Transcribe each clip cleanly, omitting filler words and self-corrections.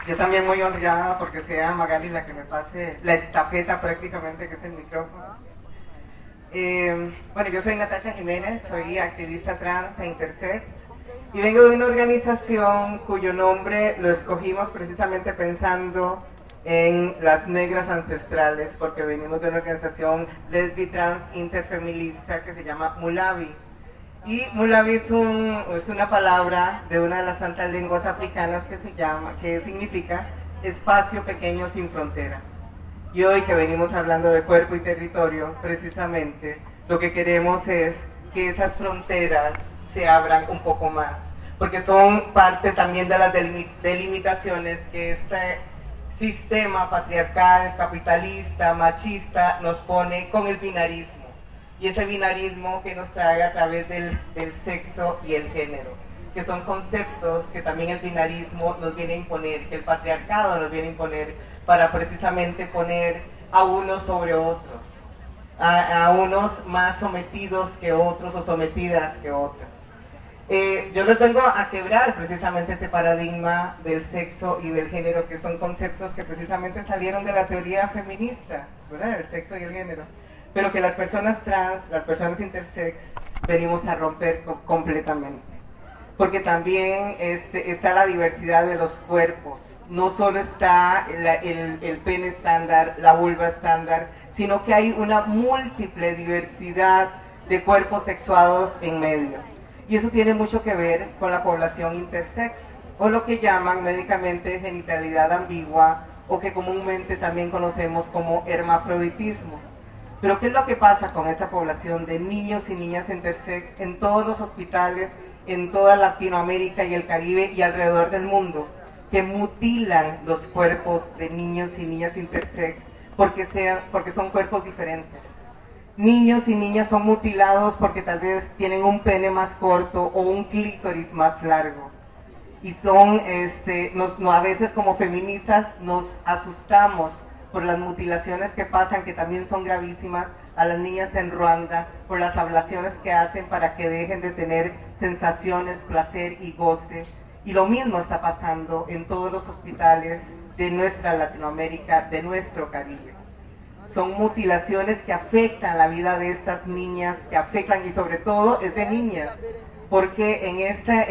Yo también muy honrada porque sea Magali la que me pase la estafeta prácticamente, que es el micrófono. Bueno, yo soy Natasha Jiménez, soy activista trans e intersex y vengo de una organización cuyo nombre lo escogimos precisamente pensando en las negras ancestrales, porque venimos de una organización lesbi trans interfeminista que se llama Mulabi. Y Mulabi es una palabra de una de las tantas lenguas africanas que significa espacio pequeño sin fronteras. Y hoy que venimos hablando de cuerpo y territorio, precisamente, lo que queremos es que esas fronteras se abran un poco más, porque son parte también de las delimitaciones que este sistema patriarcal, capitalista, machista nos pone con el binarismo. Y ese binarismo que nos trae a través del sexo y el género, que son conceptos que también el binarismo nos viene a imponer, que el patriarcado nos viene a imponer para precisamente poner a unos sobre otros, a unos más sometidos que otros o sometidas que otras. Yo les vengo a quebrar precisamente ese paradigma del sexo y del género, que son conceptos que precisamente salieron de la teoría feminista, ¿verdad? El sexo y el género, pero que las personas trans, las personas intersex, venimos a romper completamente. Porque también está la diversidad de los cuerpos. No solo está el pene estándar, la vulva estándar, sino que hay una múltiple diversidad de cuerpos sexuados en medio. Y eso tiene mucho que ver con la población intersex, o lo que llaman médicamente genitalidad ambigua, o que comúnmente también conocemos como hermafroditismo. Pero ¿qué es lo que pasa con esta población de niños y niñas intersex en todos los hospitales, en toda Latinoamérica y el Caribe y alrededor del mundo, que mutilan los cuerpos de niños y niñas intersex porque son cuerpos diferentes? Niños y niñas son mutilados porque tal vez tienen un pene más corto o un clítoris más largo. Y a veces como feministas nos asustamos por las mutilaciones que pasan, que también son gravísimas, a las niñas en Ruanda, por las ablaciones que hacen para que dejen de tener sensaciones, placer y goce. Y lo mismo está pasando en todos los hospitales de nuestra Latinoamérica, de nuestro Caribe. Son mutilaciones que afectan la vida de estas niñas, que afectan, y sobre todo es de niñas, porque en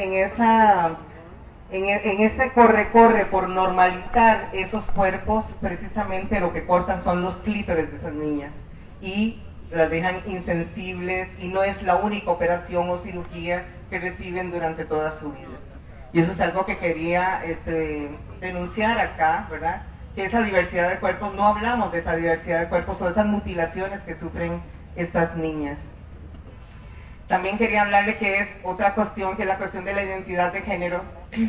ese corre-corre por normalizar esos cuerpos, precisamente lo que cortan son los clítores de esas niñas y las dejan insensibles, y no es la única operación o cirugía que reciben durante toda su vida. Y eso es algo que quería denunciar acá, ¿verdad? Que esa diversidad de cuerpos, no hablamos de esa diversidad de cuerpos o de esas mutilaciones que sufren estas niñas. También quería hablarle que es otra cuestión, que es la cuestión de la identidad de género,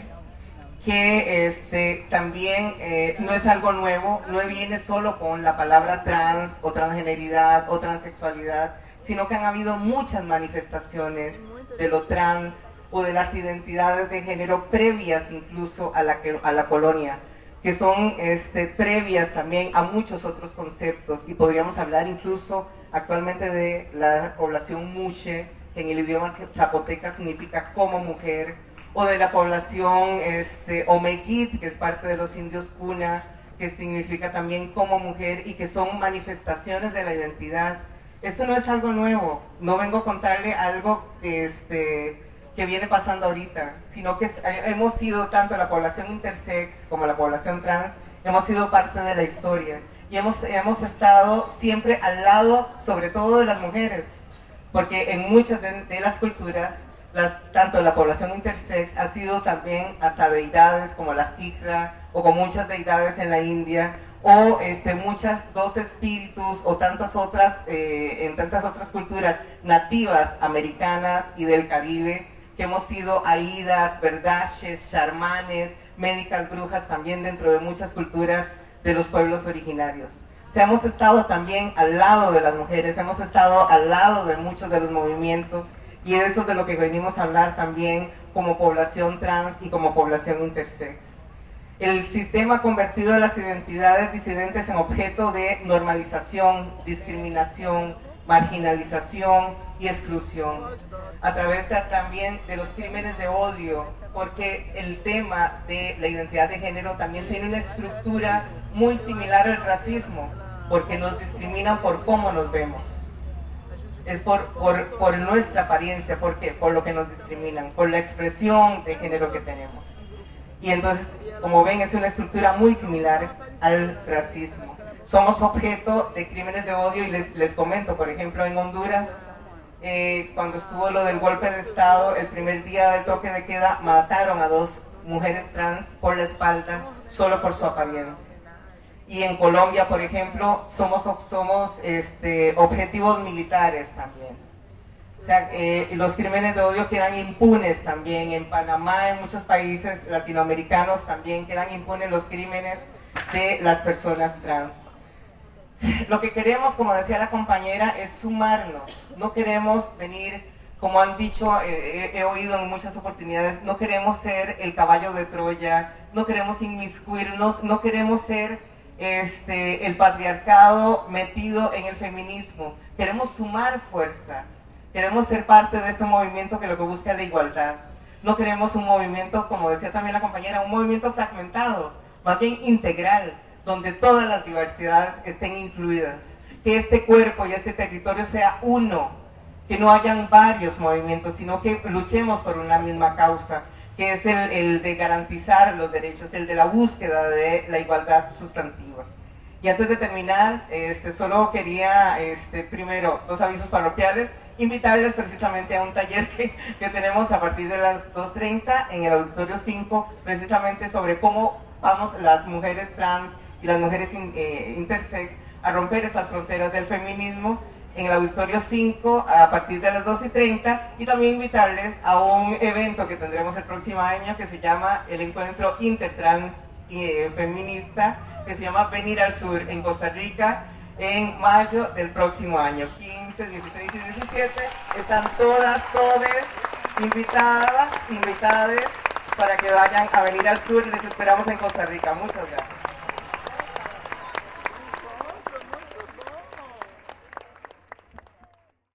que también no es algo nuevo, no viene solo con la palabra trans o transgeneridad o transexualidad, sino que han habido muchas manifestaciones de lo trans o de las identidades de género previas incluso a la colonia, que son previas también a muchos otros conceptos, y podríamos hablar incluso actualmente de la población muxe, que en el idioma zapoteca significa como mujer, o de la población Omeguit, que es parte de los indios Cuna, que significa también como mujer, y que son manifestaciones de la identidad. Esto no es algo nuevo, no vengo a contarle algo que viene pasando ahorita, sino que hemos sido, tanto la población intersex como la población trans, hemos sido parte de la historia, y hemos estado siempre al lado, sobre todo de las mujeres, porque en muchas de las culturas, tanto la población intersex ha sido también hasta deidades como la Sikra, o con muchas deidades en la India, o muchas dos espíritus, o en tantas otras culturas nativas americanas y del Caribe, que hemos sido aidas, verdaches, charmanes, médicas brujas también dentro de muchas culturas de los pueblos originarios. O sea, hemos estado también al lado de las mujeres, hemos estado al lado de muchos de los movimientos, y eso es de lo que venimos a hablar también como población trans y como población intersex. El sistema ha convertido las identidades disidentes en objeto de normalización, discriminación, marginalización y exclusión, a través también de los crímenes de odio, porque el tema de la identidad de género también tiene una estructura muy similar al racismo, porque nos discriminan por cómo nos vemos. Es por nuestra apariencia, ¿por qué? Por lo que nos discriminan, por la expresión de género que tenemos. Y entonces, como ven, es una estructura muy similar al racismo. Somos objeto de crímenes de odio y les comento, por ejemplo, en Honduras, cuando estuvo lo del golpe de Estado, el primer día del toque de queda, mataron a 2 mujeres trans por la espalda, solo por su apariencia. Y en Colombia, por ejemplo, somos objetivos militares también. O sea, los crímenes de odio quedan impunes también. En Panamá, en muchos países latinoamericanos también quedan impunes los crímenes de las personas trans. Lo que queremos, como decía la compañera, es sumarnos. No queremos venir, como han dicho, he oído en muchas oportunidades, no queremos ser el caballo de Troya, no queremos inmiscuirnos, no queremos ser el patriarcado metido en el feminismo. Queremos sumar fuerzas, queremos ser parte de este movimiento que lo que busca es la igualdad. No queremos un movimiento, como decía también la compañera, un movimiento fragmentado, más bien integral, donde todas las diversidades estén incluidas, que este cuerpo y este territorio sea uno, que no hayan varios movimientos, sino que luchemos por una misma causa, que es el de garantizar los derechos, el de la búsqueda de la igualdad sustantiva. Y antes de terminar, solo quería, primero, 2 avisos parroquiales, invitarles precisamente a un taller que tenemos a partir de las 2:30 en el Auditorio 5, precisamente sobre cómo vamos las mujeres trans y las mujeres intersex a romper estas fronteras del feminismo, en el Auditorio 5 a partir de las 2:30, y también invitarles a un evento que tendremos el próximo año que se llama el Encuentro Intertrans Feminista, que se llama Venir al Sur en Costa Rica en mayo del próximo año, 15, 16 y 17. Están todas invitadas para que vayan a Venir al Sur. Les esperamos en Costa Rica. Muchas gracias.